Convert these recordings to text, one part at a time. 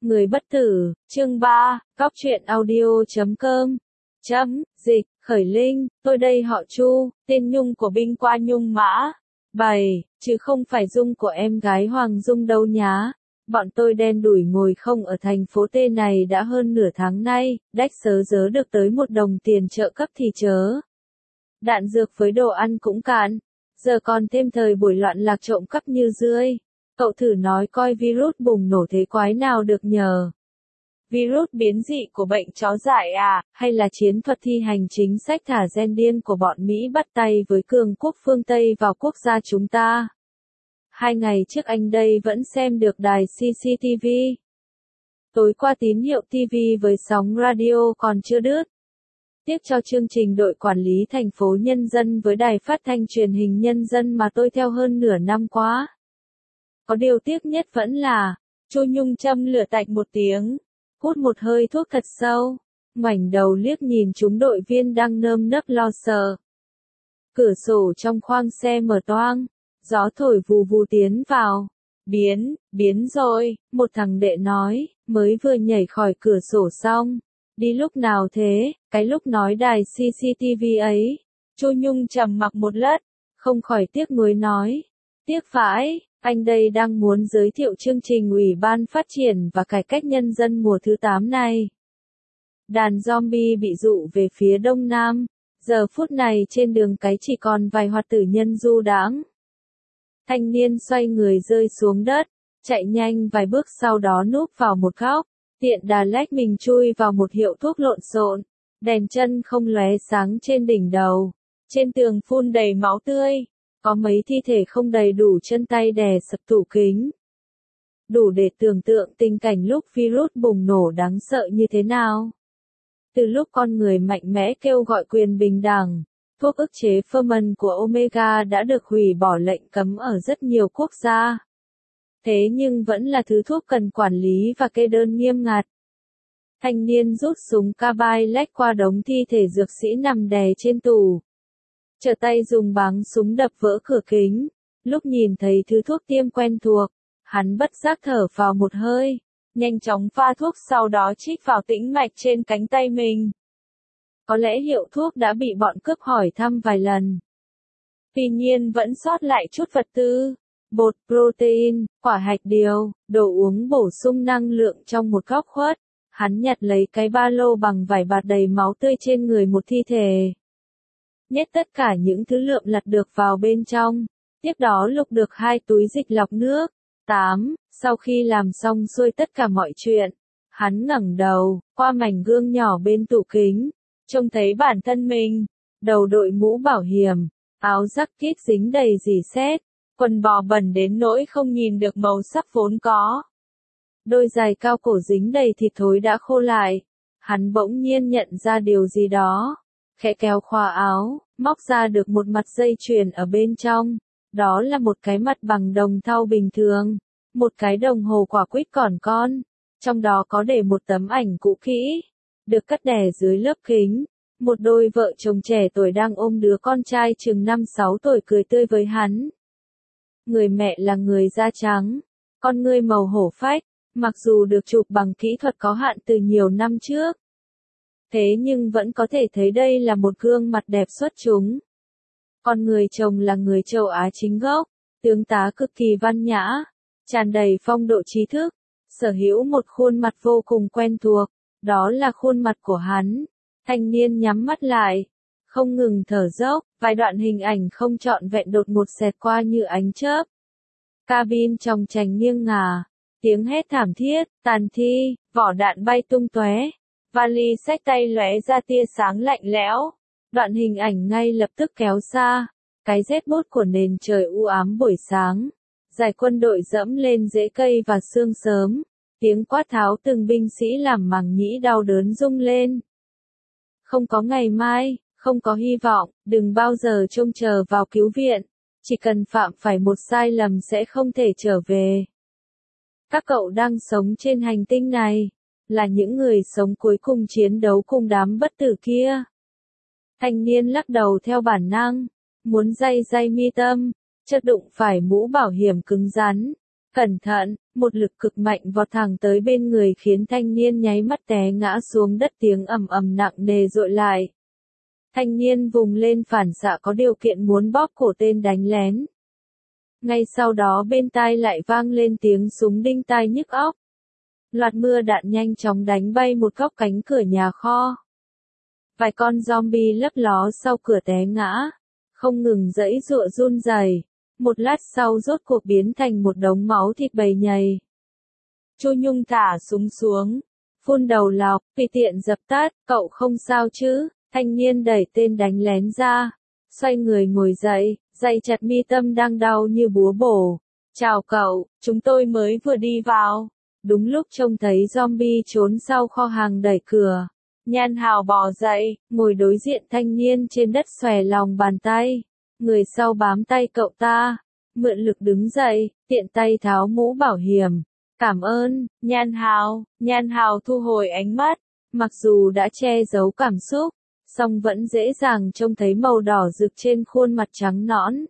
Người bất tử, chương 3, Cóc truyện audio.com. Dịch, khởi linh, tôi đây họ Chu, tên Nhung của binh qua Nhung Mã. 7, chứ không phải Dung của em gái Hoàng Dung đâu nhá. Bọn tôi đen đủi ngồi không ở thành phố T này đã hơn nửa tháng nay, đách sớ dớ được tới 1 đồng tiền trợ cấp thì chớ. Đạn dược với đồ ăn cũng cạn, giờ còn thêm thời buổi loạn lạc trộm cắp như rươi. Cậu thử nói coi virus bùng nổ thế quái nào được nhờ. Virus biến dị của bệnh chó dại à, hay là chiến thuật thi hành chính sách thả gen điên của bọn Mỹ bắt tay với cường quốc phương Tây vào quốc gia chúng ta? 2 ngày trước anh đây vẫn xem được đài CCTV. Tối qua tín hiệu TV với sóng radio còn chưa đứt. Tiếc cho chương trình đội quản lý thành phố Nhân dân với đài phát thanh truyền hình Nhân dân mà tôi theo hơn nửa năm quá. Có điều tiếc nhất vẫn là, Chu Nhung châm lửa tạch một tiếng, hút một hơi thuốc thật sâu, ngoảnh đầu liếc nhìn chúng đội viên đang nơm nớp lo sợ. Cửa sổ trong khoang xe mở toang, gió thổi vù vù tiến vào. Biến rồi, một thằng đệ nói, mới vừa nhảy khỏi cửa sổ xong. Đi lúc nào thế, cái lúc nói đài CCTV ấy. Chu Nhung trầm mặc một lát, không khỏi tiếc nuối nói. Tiếc vãi, anh đây đang muốn giới thiệu chương trình Ủy ban Phát triển và Cải cách Nhân dân mùa thứ 8 này. Đàn zombie bị dụ về phía đông nam, giờ phút này trên đường cái chỉ còn vài hoạt tử nhân du đãng. Thanh niên xoay người rơi xuống đất, chạy nhanh vài bước sau đó núp vào một góc, tiện đà lách mình chui vào một hiệu thuốc lộn xộn, đèn chân không lóe sáng trên đỉnh đầu, trên tường phun đầy máu tươi, có mấy thi thể không đầy đủ chân tay đè sập tủ kính. Đủ để tưởng tượng tình cảnh lúc virus bùng nổ đáng sợ như thế nào. Từ lúc con người mạnh mẽ kêu gọi quyền bình đẳng, thuốc ức chế hormone của Omega đã được hủy bỏ lệnh cấm ở rất nhiều quốc gia. Thế nhưng vẫn là thứ thuốc cần quản lý và kê đơn nghiêm ngặt. Thanh niên rút súng carbide lách qua đống thi thể dược sĩ nằm đè trên tủ. Trở tay dùng báng súng đập vỡ cửa kính. Lúc nhìn thấy thứ thuốc tiêm quen thuộc, hắn bất giác thở vào một hơi, nhanh chóng pha thuốc sau đó chích vào tĩnh mạch trên cánh tay mình. Có lẽ hiệu thuốc đã bị bọn cướp hỏi thăm vài lần. Tuy nhiên vẫn sót lại chút vật tư, bột protein, quả hạch điều, đồ uống bổ sung năng lượng trong một góc khuất. Hắn nhặt lấy cái ba lô bằng vải bạt đầy máu tươi trên người một thi thể. Nhét tất cả những thứ lượm lặt được vào bên trong. Tiếp đó lục được 2 túi dịch lọc nước. 8. Sau khi làm xong xuôi tất cả mọi chuyện, hắn ngẩng đầu, qua mảnh gương nhỏ bên tủ kính, trông thấy bản thân mình, đầu đội mũ bảo hiểm, áo jacket dính đầy rỉ sét, quần bò bẩn đến nỗi không nhìn được màu sắc vốn có. Đôi giày cao cổ dính đầy thịt thối đã khô lại. Hắn bỗng nhiên nhận ra điều gì đó. Khẽ kéo khóa áo, móc ra được một mặt dây chuyền ở bên trong. Đó là một cái mặt bằng đồng thau bình thường. Một cái đồng hồ quả quýt còn con. Trong đó có để một tấm ảnh cũ kỹ. Được cắt đè dưới lớp kính. Một đôi vợ chồng trẻ tuổi đang ôm đứa con trai chừng 5-6 tuổi cười tươi với hắn. Người mẹ là người da trắng. Con ngươi màu hổ phách. Mặc dù được chụp bằng kỹ thuật có hạn từ nhiều năm trước. Thế nhưng vẫn có thể thấy đây là một gương mặt đẹp xuất chúng. Còn người chồng là người châu Á chính gốc, tướng tá cực kỳ văn nhã, tràn đầy phong độ trí thức, sở hữu một khuôn mặt vô cùng quen thuộc, đó là khuôn mặt của hắn. Thanh niên nhắm mắt lại, không ngừng thở dốc, vài đoạn hình ảnh không trọn vẹn đột ngột xẹt qua như ánh chớp. Cabin trong trành nghiêng ngả. Tiếng hét thảm thiết, tàn thi, vỏ đạn bay tung tóe, vali xách tay lóe ra tia sáng lạnh lẽo. Đoạn hình ảnh ngay lập tức kéo xa, cái rét buốt của nền trời u ám buổi sáng. Giải quân đội dẫm lên rễ cây và sương sớm, tiếng quát tháo từng binh sĩ làm màng nhĩ đau đớn rung lên. Không có ngày mai, không có hy vọng, đừng bao giờ trông chờ vào cứu viện, chỉ cần phạm phải một sai lầm sẽ không thể trở về. Các cậu đang sống trên hành tinh này, là những người sống cuối cùng chiến đấu cùng đám bất tử kia. Thanh niên lắc đầu theo bản năng, muốn day mi tâm, chợt đụng phải mũ bảo hiểm cứng rắn. Cẩn thận, một lực cực mạnh vọt thẳng tới bên người khiến thanh niên nháy mắt té ngã xuống đất, tiếng ầm ầm nặng nề dội lại. Thanh niên vùng lên phản xạ có điều kiện muốn bóp cổ tên đánh lén. Ngay sau đó bên tai lại vang lên tiếng súng đinh tai nhức óc. Loạt mưa đạn nhanh chóng đánh bay một góc cánh cửa nhà kho. Vài con zombie lấp ló sau cửa té ngã, không ngừng giãy giụa run rẩy. Một lát sau rốt cuộc biến thành một đống máu thịt bầy nhầy. Chu Nhung thả súng xuống, phun đầu lọc, tùy tiện dập tắt, cậu không sao chứ? Thanh niên đẩy tên đánh lén ra, xoay người ngồi dậy, giày chặt mi tâm đang đau như búa bổ. Chào cậu, chúng tôi mới vừa đi vào. Đúng lúc trông thấy zombie trốn sau kho hàng đẩy cửa. Nhan Hào bò dậy, ngồi đối diện thanh niên trên đất xòe lòng bàn tay. Người sau bám tay cậu ta, mượn lực đứng dậy, tiện tay tháo mũ bảo hiểm. Cảm ơn, Nhan Hào thu hồi ánh mắt, mặc dù đã che giấu cảm xúc, song vẫn dễ dàng trông thấy màu đỏ rực trên khuôn mặt trắng nõn.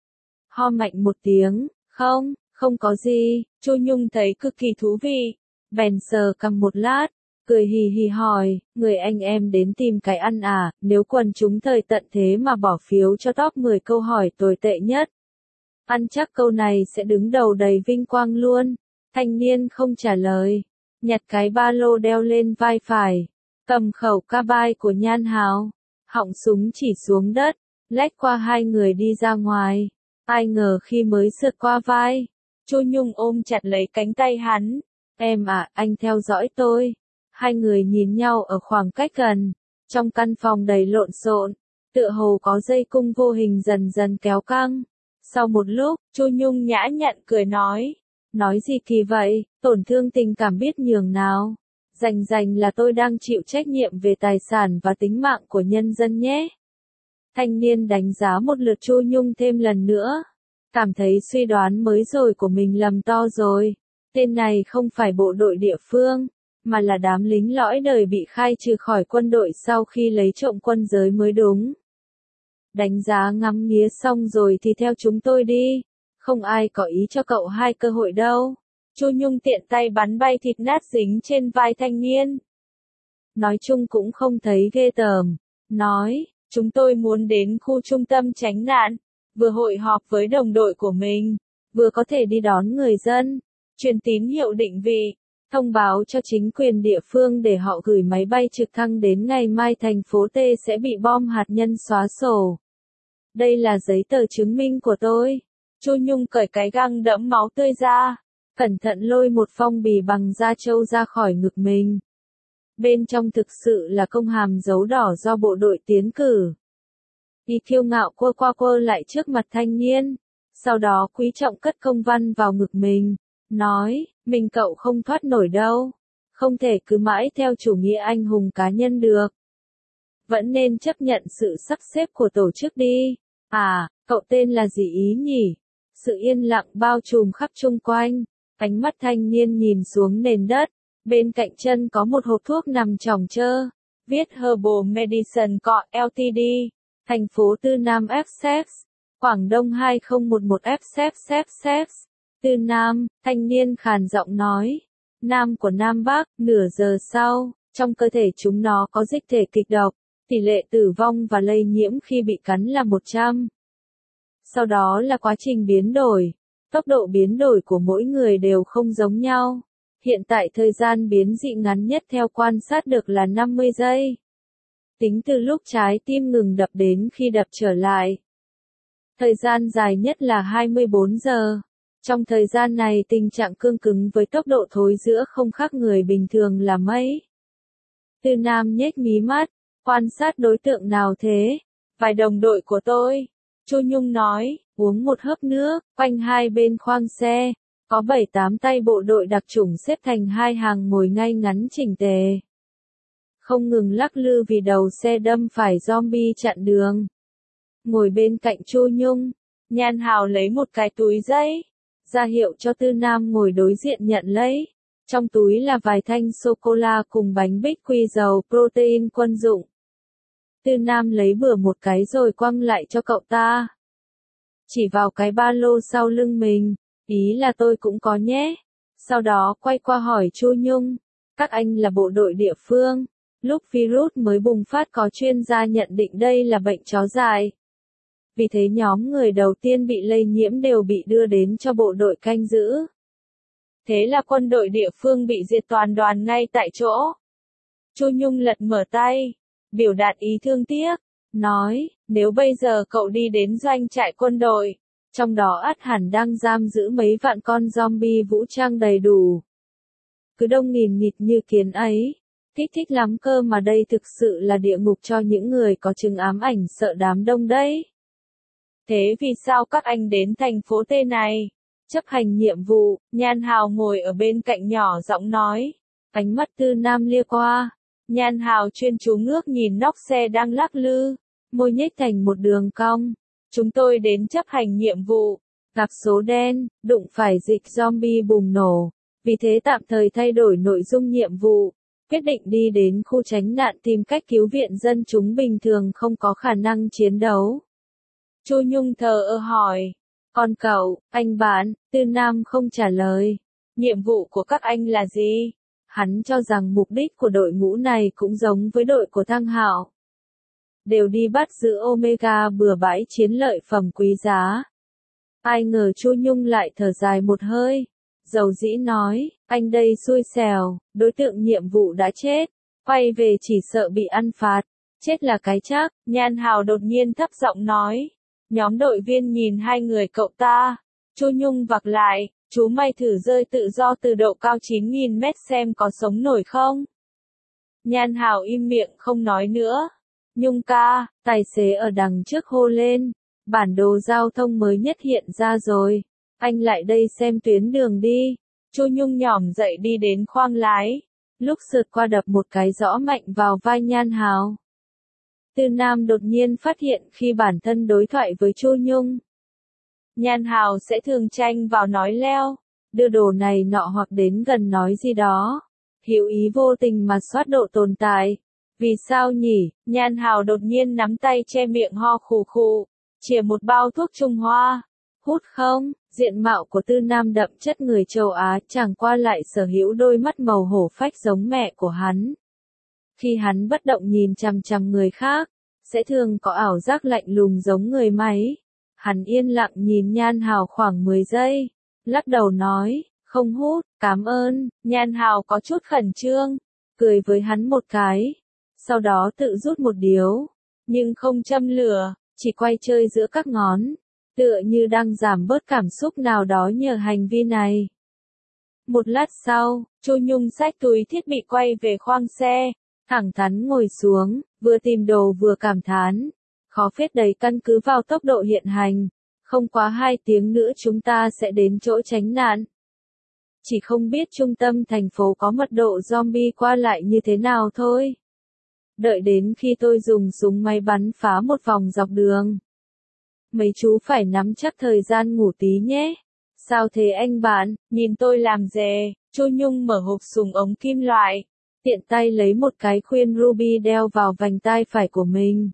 Ho mạnh một tiếng, không có gì, Chu Nhung thấy cực kỳ thú vị, bèn sờ cằm một lát, cười hì hì hỏi, người anh em đến tìm cái ăn à, nếu quần chúng thời tận thế mà bỏ phiếu cho top 10 câu hỏi tồi tệ nhất. Ăn chắc câu này sẽ đứng đầu đầy vinh quang luôn. Thanh niên không trả lời, nhặt cái ba lô đeo lên vai phải, cầm khẩu ca-bai của Nhan Hào, họng súng chỉ xuống đất, lách qua hai người đi ra ngoài. Ai ngờ khi mới sượt qua vai, Chu Nhung ôm chặt lấy cánh tay hắn. Em à, anh theo dõi tôi. Hai người nhìn nhau ở khoảng cách gần, trong căn phòng đầy lộn xộn, tựa hồ có dây cung vô hình dần dần kéo căng. Sau một lúc, Chu Nhung nhã nhặn cười nói gì kỳ vậy, tổn thương tình cảm biết nhường nào. Rành là tôi đang chịu trách nhiệm về tài sản và tính mạng của nhân dân nhé. Thanh niên đánh giá một lượt Chu Nhung thêm lần nữa, cảm thấy suy đoán mới rồi của mình lầm to rồi. Tên này không phải bộ đội địa phương, mà là đám lính lõi đời bị khai trừ khỏi quân đội sau khi lấy trộm quân giới mới đúng. Đánh giá ngắm nghía xong rồi thì theo chúng tôi đi, không ai có ý cho cậu hai cơ hội đâu. Chu Nhung tiện tay bắn bay thịt nát dính trên vai thanh niên. Nói chung cũng không thấy ghê tởm, nói, chúng tôi muốn đến khu trung tâm tránh nạn, vừa hội họp với đồng đội của mình, vừa có thể đi đón người dân, truyền tín hiệu định vị, thông báo cho chính quyền địa phương để họ gửi máy bay trực thăng đến ngày mai thành phố T sẽ bị bom hạt nhân xóa sổ. Đây là giấy tờ chứng minh của tôi. Chu Nhung cởi cái găng đẫm máu tươi ra, cẩn thận lôi một phong bì bằng da trâu ra khỏi ngực mình. Bên trong thực sự là công hàm dấu đỏ do bộ đội tiến cử. Y kiêu ngạo quơ lại trước mặt thanh niên, sau đó quý trọng cất công văn vào ngực mình, nói, mình cậu không thoát nổi đâu, không thể cứ mãi theo chủ nghĩa anh hùng cá nhân được. Vẫn nên chấp nhận sự sắp xếp của tổ chức đi. À, cậu tên là gì ý nhỉ? Sự yên lặng bao trùm khắp chung quanh, ánh mắt thanh niên nhìn xuống nền đất, bên cạnh chân có một hộp thuốc nằm chồng chơ, viết Herbal Medicine Co. Ltd, thành phố Tư Nam Essex, Quảng Đông 2011 Essex. Tư Nam, thanh niên khàn giọng nói, Nam của Nam Bắc, nửa giờ sau, trong cơ thể chúng nó có dịch thể kịch độc, tỷ lệ tử vong và lây nhiễm khi bị cắn là 100. Sau đó là quá trình biến đổi. Tốc độ biến đổi của mỗi người đều không giống nhau. Hiện tại thời gian biến dị ngắn nhất theo quan sát được là 50 giây. Tính từ lúc trái tim ngừng đập đến khi đập trở lại. Thời gian dài nhất là 24 giờ. Trong thời gian này tình trạng cương cứng với tốc độ thối giữa không khác người bình thường là mấy. Tư Nam nhếch mí mắt, quan sát đối tượng nào thế? Vài đồng đội của tôi. Chu Nhung nói, uống một hớp nước, quanh hai bên khoang xe, có 7-8 tay bộ đội đặc chủng xếp thành hai hàng ngồi ngay ngắn chỉnh tề. Không ngừng lắc lư vì đầu xe đâm phải zombie chặn đường. Ngồi bên cạnh Chu Nhung, Nhan Hào lấy một cái túi giấy, ra hiệu cho Tư Nam ngồi đối diện nhận lấy. Trong túi là vài thanh sô-cô-la cùng bánh bích quy dầu protein quân dụng. Tư Nam lấy bừa một cái rồi quăng lại cho cậu ta. Chỉ vào cái ba lô sau lưng mình, Ý là tôi cũng có nhé. Sau đó quay qua hỏi Chu Nhung, các anh là bộ đội địa phương. Lúc virus mới bùng phát có chuyên gia nhận định đây là bệnh chó dại. Vì thế nhóm người đầu tiên bị lây nhiễm đều bị đưa đến cho bộ đội canh giữ. Thế là quân đội địa phương bị diệt toàn đoàn ngay tại chỗ. Chu Nhung lật mở tay, biểu đạt ý thương tiếc, nói, nếu bây giờ cậu đi đến doanh trại quân đội, trong đó ắt hẳn đang giam giữ mấy vạn con zombie vũ trang đầy đủ. Cứ đông nghìn nghịt như kiến ấy, thích lắm cơ mà đây thực sự là địa ngục cho những người có chứng ám ảnh sợ đám đông đấy. Thế vì sao các anh đến thành phố T này? Chấp hành nhiệm vụ, Nhan Hào ngồi ở bên cạnh nhỏ giọng nói. Ánh mắt Tư Nam lia qua. Nhan Hào chuyên chú ngước nhìn nóc xe đang lắc lư. Môi nhếch thành một đường cong. Chúng tôi đến chấp hành nhiệm vụ. Gặp số đen, đụng phải dịch zombie bùng nổ. Vì thế tạm thời thay đổi nội dung nhiệm vụ. Quyết định đi đến khu tránh nạn tìm cách cứu viện dân chúng bình thường không có khả năng chiến đấu. Chu Nhung thờ ơ hỏi. Còn cậu, anh bạn, Tư Nam không trả lời. Nhiệm vụ của các anh là gì? Hắn cho rằng mục đích của đội ngũ này cũng giống với đội của Thăng Hạo. Đều đi bắt giữ Omega bừa bãi chiến lợi phẩm quý giá. Ai ngờ Chu Nhung lại thở dài một hơi. Dầu dĩ nói, anh đây xui xẻo, đối tượng nhiệm vụ đã chết. Quay về chỉ sợ bị ăn phạt. Chết là cái chắc, Nhan Hào đột nhiên thấp giọng nói. Nhóm đội viên nhìn hai người cậu ta. Chu Nhung vặc lại, chú mày thử rơi tự do từ độ cao 9.000 mét xem có sống nổi không? Nhan Hào im miệng không nói nữa. Nhung ca, tài xế ở đằng trước hô lên. Bản đồ giao thông mới nhất hiện ra rồi. Anh lại đây xem tuyến đường đi. Chu Nhung nhỏm dậy đi đến khoang lái. Lúc sượt qua đập một cái rõ mạnh vào vai Nhan Hào. Tư Nam đột nhiên phát hiện khi bản thân đối thoại với Chu Nhung. Nhan Hào sẽ thường tranh vào nói leo, đưa đồ này nọ hoặc đến gần nói gì đó. Hữu ý vô tình mà soát độ tồn tại. Vì sao nhỉ? Nhan Hào đột nhiên nắm tay che miệng ho khù khù, chìa một bao thuốc Trung Hoa. Hút không? Diện mạo của Tư Nam đậm chất người châu Á chẳng qua lại sở hữu đôi mắt màu hổ phách giống mẹ của hắn. Khi hắn bất động nhìn chằm chằm người khác, sẽ thường có ảo giác lạnh lùng giống người máy. Hắn yên lặng nhìn Nhan Hào khoảng 10 giây, lắc đầu nói, không hút, cảm ơn. Nhan Hào có chút khẩn trương, cười với hắn một cái, sau đó tự rút một điếu, nhưng không châm lửa, chỉ quay chơi giữa các ngón, tựa như đang giảm bớt cảm xúc nào đó nhờ hành vi này. Một lát sau, Chu Nhung xách túi thiết bị quay về khoang xe, thẳng thắn ngồi xuống, vừa tìm đồ vừa cảm thán. Khó phết đấy, căn cứ vào tốc độ hiện hành. Không quá 2 tiếng nữa chúng ta sẽ đến chỗ tránh nạn. Chỉ không biết trung tâm thành phố có mật độ zombie qua lại như thế nào thôi. Đợi đến khi tôi dùng súng máy bắn phá một vòng dọc đường. Mấy chú phải nắm chắc thời gian ngủ tí nhé. Sao thế anh bạn, nhìn tôi làm dè. Chu Nhung mở hộp súng ống kim loại. Tiện tay lấy một cái khuyên ruby đeo vào vành tai phải của mình.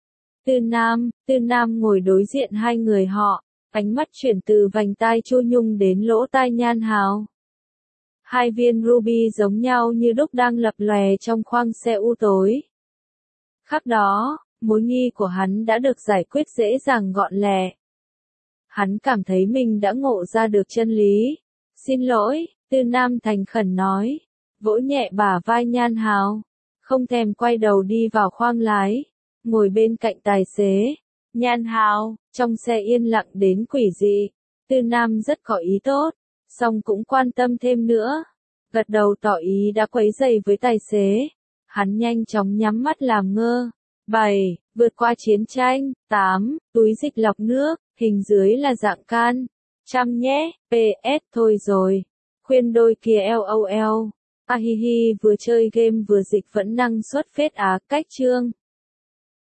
Tư Nam ngồi đối diện hai người họ, ánh mắt chuyển từ vành tai Chu Nhung đến lỗ tai Nhan Hào. 2 viên ruby giống nhau như đúc đang lập lòe trong khoang xe u tối. Khắc đó, mối nghi của hắn đã được giải quyết dễ dàng gọn lẹ. Hắn cảm thấy mình đã ngộ ra được chân lý. Xin lỗi, Tư Nam thành khẩn nói, vỗ nhẹ bả vai Nhan Hào, không thèm quay đầu đi vào khoang lái, ngồi bên cạnh tài xế. Nhan Hào, trong xe yên lặng đến quỷ dị. Tư Nam rất có ý tốt, song cũng quan tâm thêm nữa. Gật đầu tỏ ý đã quấy rầy với tài xế. Hắn nhanh chóng nhắm mắt làm ngơ. 7. Vượt qua chiến tranh. 8. Túi dịch lọc nước, hình dưới là dạng can. Chăm nhé, PS, thôi rồi. Khuyên đôi kia LOL. Ahihi, vừa chơi game vừa dịch vẫn năng suất phết á. Cách chương